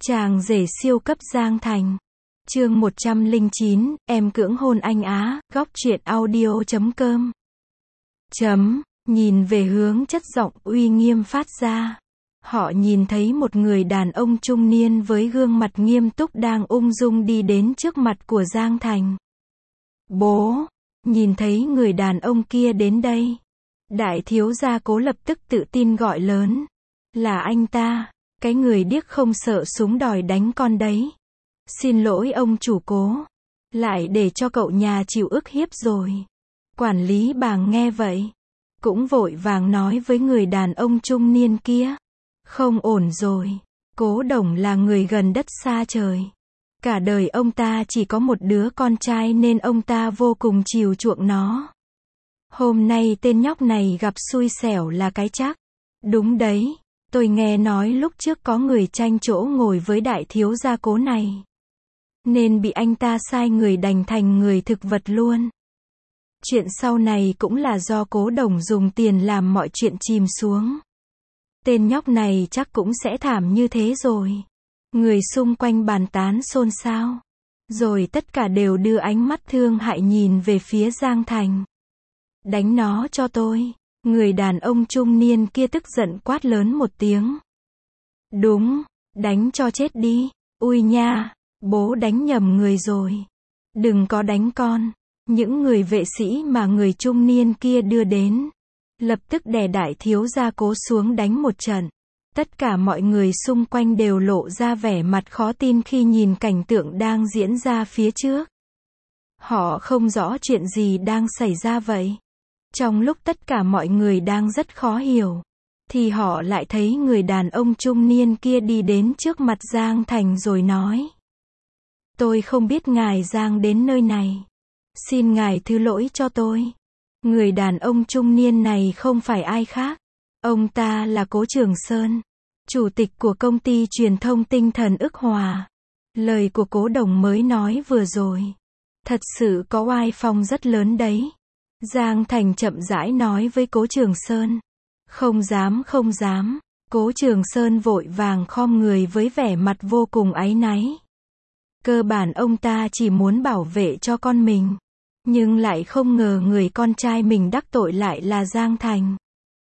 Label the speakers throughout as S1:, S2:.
S1: Chàng rể siêu cấp Giang Thành. Chương 109, em cưỡng hôn anh Á, góc truyện audio.com. Nhìn về hướng chất giọng uy nghiêm phát ra. Họ nhìn thấy một người đàn ông trung niên với gương mặt nghiêm túc đang ung dung đi đến trước mặt của Giang Thành. Bố, nhìn thấy người đàn ông kia đến đây. Đại thiếu gia Cố lập tức tự tin gọi lớn. Là anh ta, cái người điếc không sợ súng đòi đánh con đấy. Xin lỗi ông chủ Cố. Lại để cho cậu nhà chịu ức hiếp rồi. Quản lý Bàng nghe vậy. Cũng vội vàng nói với người đàn ông trung niên kia. Không ổn rồi. Cố Đồng là người gần đất xa trời. Cả đời ông ta chỉ có một đứa con trai nên ông ta vô cùng chiều chuộng nó. Hôm nay tên nhóc này gặp xui xẻo là cái chắc. Đúng đấy, tôi nghe nói lúc trước có người tranh chỗ ngồi với đại thiếu gia Cố này. Nên bị anh ta sai người đành thành người thực vật luôn. Chuyện sau này cũng là do Cố Đồng dùng tiền làm mọi chuyện chìm xuống. Tên nhóc này chắc cũng sẽ thảm như thế rồi. Người xung quanh bàn tán xôn xao. Rồi tất cả đều đưa ánh mắt thương hại nhìn về phía Giang Thành. Đánh nó cho tôi. Người đàn ông trung niên kia tức giận quát lớn một tiếng. Đúng, đánh cho chết đi. Ui nha, bố đánh nhầm người rồi. Đừng có đánh con. Những người vệ sĩ mà người trung niên kia đưa đến. Lập tức đè đại thiếu gia Cố xuống đánh một trận. Tất cả mọi người xung quanh đều lộ ra vẻ mặt khó tin khi nhìn cảnh tượng đang diễn ra phía trước. Họ không rõ chuyện gì đang xảy ra vậy. Trong lúc tất cả mọi người đang rất khó hiểu, thì họ lại thấy người đàn ông trung niên kia đi đến trước mặt Giang Thành rồi nói. Tôi không biết ngài Giang đến nơi này. Xin ngài thứ lỗi cho tôi. Người đàn ông trung niên này không phải ai khác. Ông ta là Cố Trường Sơn, chủ tịch của công ty truyền thông tinh thần ức hòa. Lời của Cố Đồng mới nói vừa rồi. Thật sự có oai phong rất lớn đấy. Giang Thành chậm rãi nói với Cố Trường Sơn. Không dám không dám. Cố Trường Sơn vội vàng khom người với vẻ mặt vô cùng áy náy. Cơ bản ông ta chỉ muốn bảo vệ cho con mình. Nhưng lại không ngờ người con trai mình đắc tội lại là Giang Thành.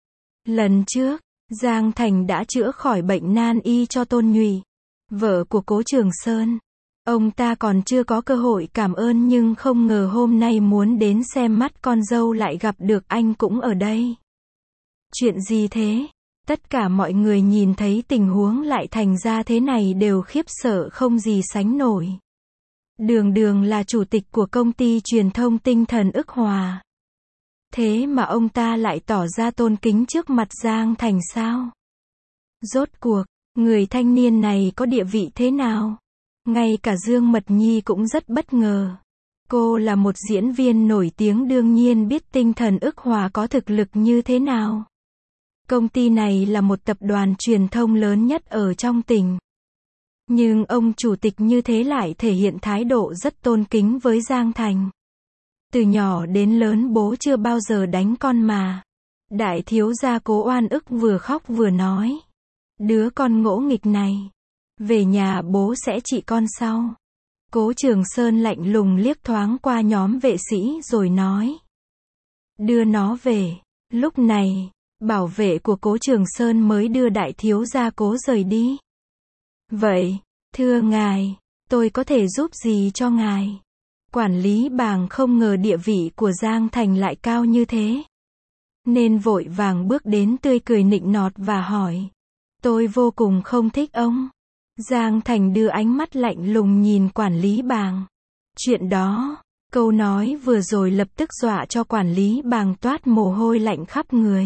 S1: Lần trước, Giang Thành đã chữa khỏi bệnh nan y cho Tôn Nhụy, vợ của Cố Trường Sơn. Ông ta còn chưa có cơ hội cảm ơn nhưng không ngờ hôm nay muốn đến xem mắt con dâu lại gặp được anh cũng ở đây. Chuyện gì thế? Tất cả mọi người nhìn thấy tình huống lại thành ra thế này đều khiếp sợ không gì sánh nổi. Đường đường là chủ tịch của công ty truyền thông tinh thần ức hòa. Thế mà ông ta lại tỏ ra tôn kính trước mặt Giang Thành sao? Rốt cuộc, người thanh niên này có địa vị thế nào? Ngay cả Dương Mật Nhi cũng rất bất ngờ. Cô là một diễn viên nổi tiếng đương nhiên biết tinh thần ức hòa có thực lực như thế nào. Công ty này là một tập đoàn truyền thông lớn nhất ở trong tỉnh. Nhưng ông chủ tịch như thế lại thể hiện thái độ rất tôn kính với Giang Thành. Từ nhỏ đến lớn bố chưa bao giờ đánh con mà. Đại thiếu gia Cố oan ức vừa khóc vừa nói. Đứa con ngỗ nghịch này. Về nhà bố sẽ trị con sau. Cố Trường Sơn lạnh lùng liếc thoáng qua nhóm vệ sĩ rồi nói. Đưa nó về. Lúc này, bảo vệ của Cố Trường Sơn mới đưa đại thiếu gia Cố rời đi. Vậy, thưa ngài, tôi có thể giúp gì cho ngài? Quản lý Bàng không ngờ địa vị của Giang Thành lại cao như thế. Nên vội vàng bước đến tươi cười nịnh nọt và hỏi. Tôi vô cùng không thích ông. Giang Thành đưa ánh mắt lạnh lùng nhìn quản lý Bàng. Chuyện đó, câu nói vừa rồi lập tức dọa cho quản lý Bàng toát mồ hôi lạnh khắp người.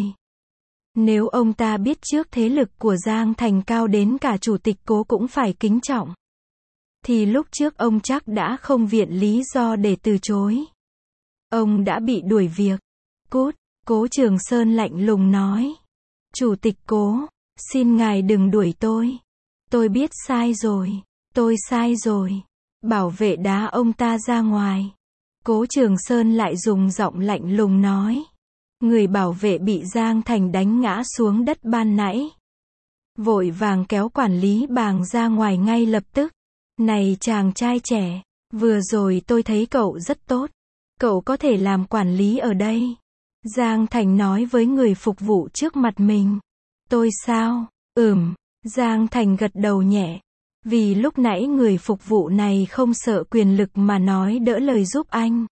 S1: Nếu ông ta biết trước thế lực của Giang Thành cao đến cả chủ tịch Cố cũng phải kính trọng, thì lúc trước ông chắc đã không viện lý do để từ chối. Ông đã bị đuổi việc. Cút, Cố Trường Sơn lạnh lùng nói. Chủ tịch Cố, xin ngài đừng đuổi tôi. Tôi biết sai rồi. Tôi sai rồi. Bảo vệ đá ông ta ra ngoài. Cố Trường Sơn lại dùng giọng lạnh lùng nói. Người bảo vệ bị Giang Thành đánh ngã xuống đất ban nãy. vội vàng kéo quản lý Bàng ra ngoài ngay lập tức. Này chàng trai trẻ, vừa rồi tôi thấy cậu rất tốt. Cậu có thể làm quản lý ở đây. Giang Thành nói với người phục vụ trước mặt mình. Tôi sao? Giang Thành gật đầu nhẹ. Vì lúc nãy người phục vụ này không sợ quyền lực mà nói đỡ lời giúp anh.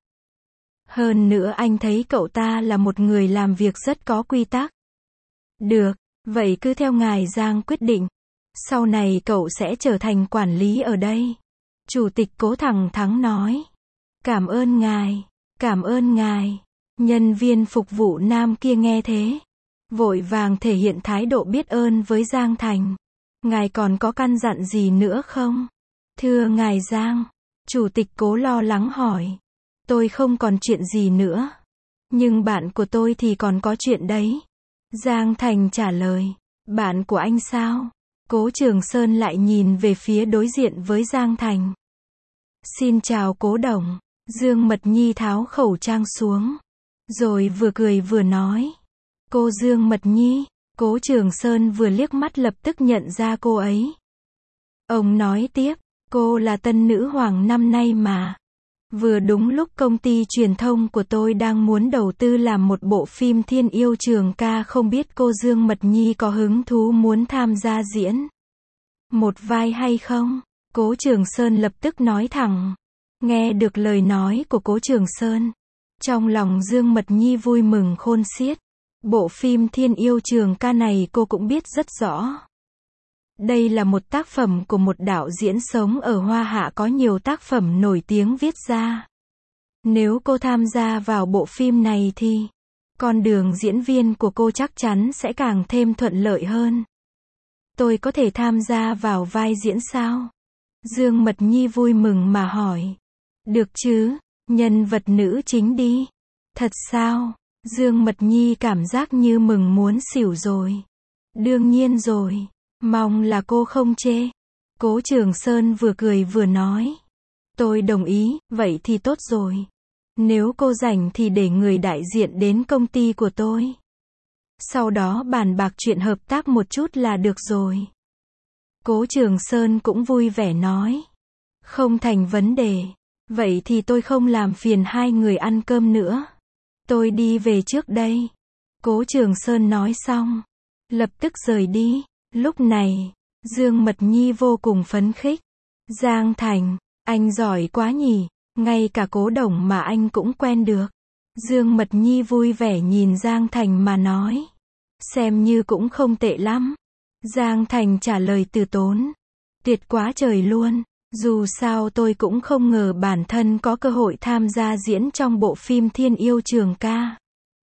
S1: Hơn nữa anh thấy cậu ta là một người làm việc rất có quy tắc. Được, vậy cứ theo ngài Giang quyết định. Sau này cậu sẽ trở thành quản lý ở đây. Chủ tịch Cố thẳng thắn nói. Cảm ơn ngài, cảm ơn ngài. Nhân viên phục vụ nam kia nghe thế, vội vàng thể hiện thái độ biết ơn với Giang Thành. Ngài còn có căn dặn gì nữa không? Thưa ngài Giang, chủ tịch Cố lo lắng hỏi. Tôi không còn chuyện gì nữa. Nhưng bạn của tôi thì còn có chuyện đấy. Giang Thành trả lời. Bạn của anh sao? Cố Trường Sơn lại nhìn về phía đối diện với Giang Thành. Xin chào Cố Đồng. Dương Mật Nhi tháo khẩu trang xuống. Rồi vừa cười vừa nói. Cô Dương Mật Nhi. Cố Trường Sơn vừa liếc mắt lập tức nhận ra cô ấy. Ông nói tiếp. Cô là tân nữ hoàng năm nay mà. Vừa đúng lúc công ty truyền thông của tôi đang muốn đầu tư làm một bộ phim Thiên Yêu Trường Ca, không biết cô Dương Mật Nhi có hứng thú muốn tham gia diễn một vai hay không? Cố Trường Sơn lập tức nói thẳng. Nghe được lời nói của Cố Trường Sơn, trong lòng Dương Mật Nhi vui mừng khôn xiết. Bộ phim Thiên Yêu Trường Ca này cô cũng biết rất rõ. Đây là một tác phẩm của một đạo diễn sống ở Hoa Hạ có nhiều tác phẩm nổi tiếng viết ra. Nếu cô tham gia vào bộ phim này thì con đường diễn viên của cô chắc chắn sẽ càng thêm thuận lợi hơn. Tôi có thể tham gia vào vai diễn sao? Dương Mật Nhi vui mừng mà hỏi. Được chứ, nhân vật nữ chính đi. Thật sao? Dương Mật Nhi cảm giác như mừng muốn xỉu rồi. Đương nhiên rồi. Mong là cô không chê. Cố Trường Sơn vừa cười vừa nói. Tôi đồng ý, vậy thì tốt rồi. Nếu cô rảnh thì để người đại diện đến công ty của tôi. Sau đó bàn bạc chuyện hợp tác một chút là được rồi. Cố Trường Sơn cũng vui vẻ nói. Không thành vấn đề. Vậy thì tôi không làm phiền hai người ăn cơm nữa. Tôi đi về trước đây. Cố Trường Sơn nói xong, lập tức rời đi. Lúc này, Dương Mật Nhi vô cùng phấn khích. Giang Thành, anh giỏi quá nhỉ, ngay cả Cố Đồng mà anh cũng quen được. Dương Mật Nhi vui vẻ nhìn Giang Thành mà nói. Xem như cũng không tệ lắm. Giang Thành trả lời từ tốn. Tuyệt quá trời luôn. Dù sao tôi cũng không ngờ bản thân có cơ hội tham gia diễn trong bộ phim Thiên Yêu Trường Ca.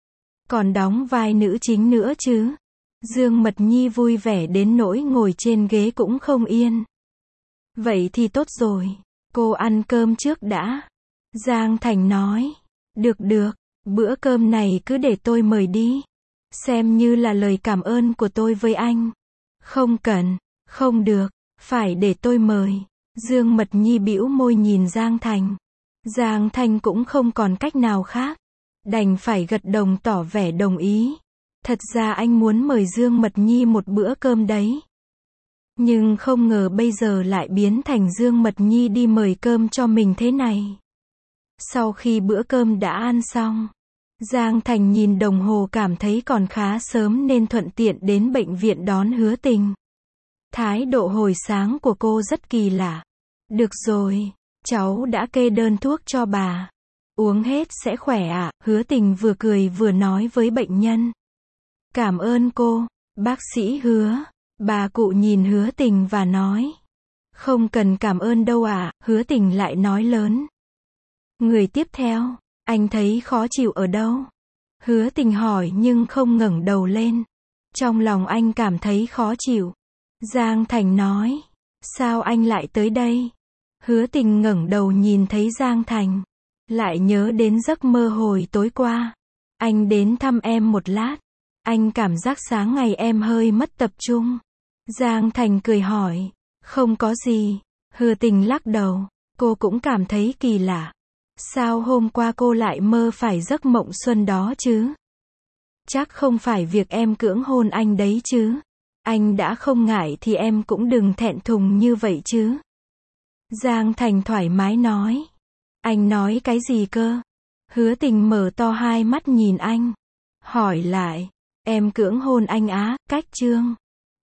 S1: Còn đóng vai nữ chính nữa chứ. Dương Mật Nhi vui vẻ đến nỗi ngồi trên ghế cũng không yên. Vậy thì tốt rồi. Cô ăn cơm trước đã. Giang Thành nói. Được được, bữa cơm này cứ để tôi mời đi. Xem như là lời cảm ơn của tôi với anh. Không cần, không được, phải để tôi mời. Dương Mật Nhi bĩu môi nhìn Giang Thành. Giang Thành cũng không còn cách nào khác. Đành phải gật đầu tỏ vẻ đồng ý. Thật ra anh muốn mời Dương Mật Nhi một bữa cơm đấy. Nhưng không ngờ bây giờ lại biến thành Dương Mật Nhi đi mời cơm cho mình thế này. Sau khi bữa cơm đã ăn xong, Giang Thành nhìn đồng hồ cảm thấy còn khá sớm nên thuận tiện đến bệnh viện đón Hứa Tình. Thái độ hồi sáng của cô rất kỳ lạ. Được rồi, cháu đã kê đơn thuốc cho bà. Uống hết sẽ khỏe ạ. Hứa Tình vừa cười vừa nói với bệnh nhân. Cảm ơn cô, bác sĩ Hứa. Bà cụ nhìn Hứa Tình và nói. Không cần cảm ơn đâu ạ. Hứa Tình lại nói lớn. Người tiếp theo, anh thấy khó chịu ở đâu? Hứa Tình hỏi nhưng không ngẩng đầu lên. Trong lòng anh cảm thấy khó chịu. Giang Thành nói. Sao anh lại tới đây? Hứa Tình ngẩng đầu nhìn thấy Giang Thành. Lại nhớ đến giấc mơ hồi tối qua. Anh đến thăm em một lát. Anh cảm giác sáng ngày em hơi mất tập trung. Giang Thành cười hỏi. Không có gì. Hứa Tình lắc đầu. Cô cũng cảm thấy kỳ lạ. Sao hôm qua cô lại mơ phải giấc mộng xuân đó chứ? Chắc không phải việc em cưỡng hôn anh đấy chứ? Anh đã không ngại thì em cũng đừng thẹn thùng như vậy chứ. Giang Thành thoải mái nói. Anh nói cái gì cơ? Hứa Tình mở to hai mắt nhìn anh. Hỏi lại. Em cưỡng hôn anh á, cách chương.